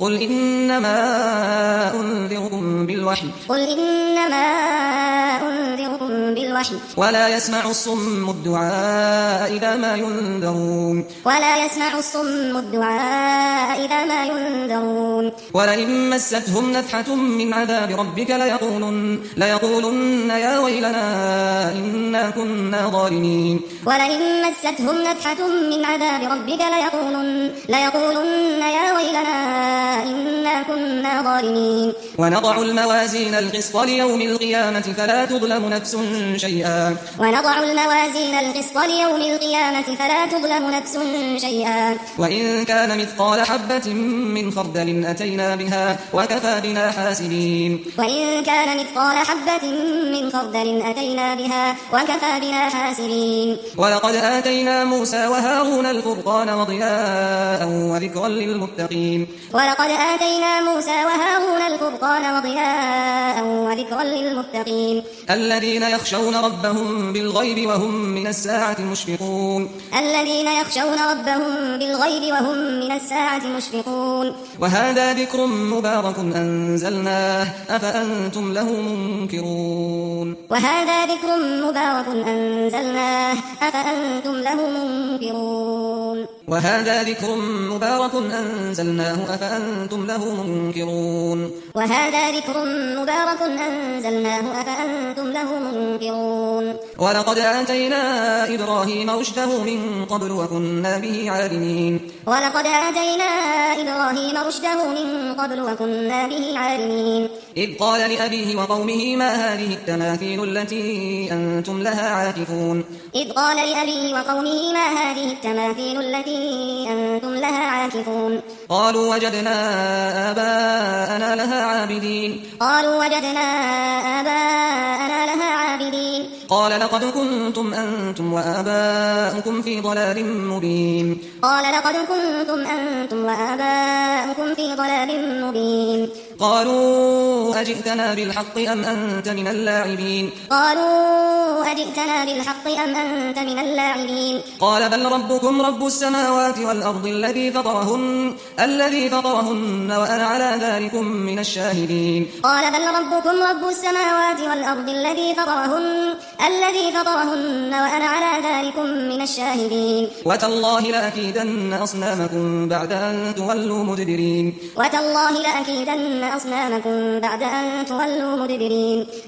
قل إنما أنذركم بالوحي ولا يسمع الصم الدعاء إذا ما ينذرون ولئن مستهم نفحة من عذاب ربك ليقولن يا ويلنا إنا كنا ظالمين ولئن مستهم نفحة من عذاب ربك ليقولن يا ويلنا إنا كنا ظالمين ونضع الموازين القسط ليوم القيامة فلا تظلم نفس شيئا وإن كان مثقال حبة من خردل أتينا بها وكفى بنا حاسبين ولقد آتينا موسى وهارون الفرقان وضياء وذكرا للمتقين الذين يخشون ربهم بالغيب وهم من الساعة مشفقون وهذا ذكر مبارك أنزلناه أفأنتم له منكرون ولقد آتينا إبراهيم رشده من قبل وكنا به عالمين إذ قال لأبيه وقومه ما هذه التماثيل التي أنتم لها عاكفون قالوا وجدنا آباءنا لها عابدين قال لقد كنتم أنتم وآباؤكم في ضلال مبين قالوا أجئتنا بالحق أم أنت من اللاعبين قال بل ربكم رب السماوات والأرض الذي فطرهن وأنا على ذلكم من الشاهدين وتالله لأكيدن أصنامكم بعد أن تولوا مدبرين